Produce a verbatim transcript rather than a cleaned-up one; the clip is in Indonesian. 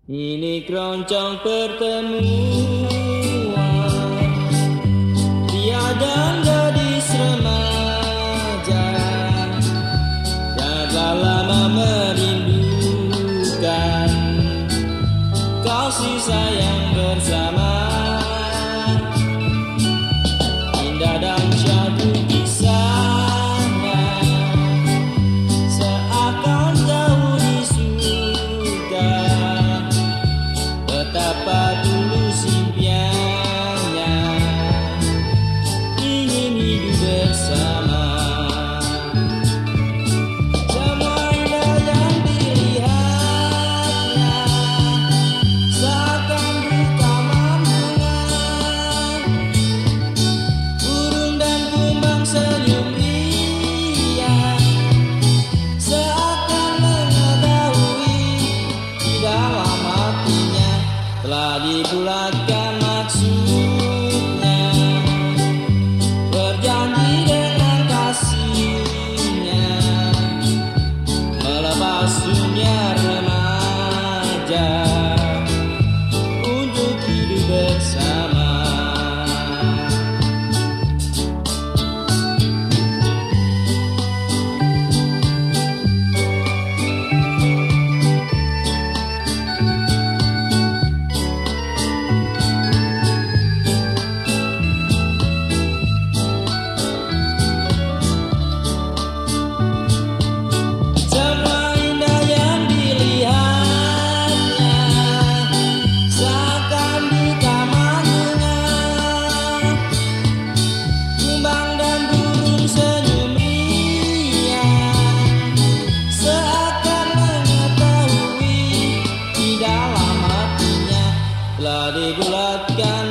Ini keroncong pertemuan tiada gadis remaja yang telah lama merindukan kasih sayang bersama. Indah dan syahdu kisahnya seakan jauh di surga. Betapa tulus impiannya ingin hidup bersama. Semua indah yang dilihatnya seakan di taman bunga. Burung dan kumbang senyum riang seakan mengetahui di dalam hatinya telah dibulatkan maksudnya, berjanji dengan kasihnya melepas dunia remaja untuk hidup bersama. Telah dibulatkan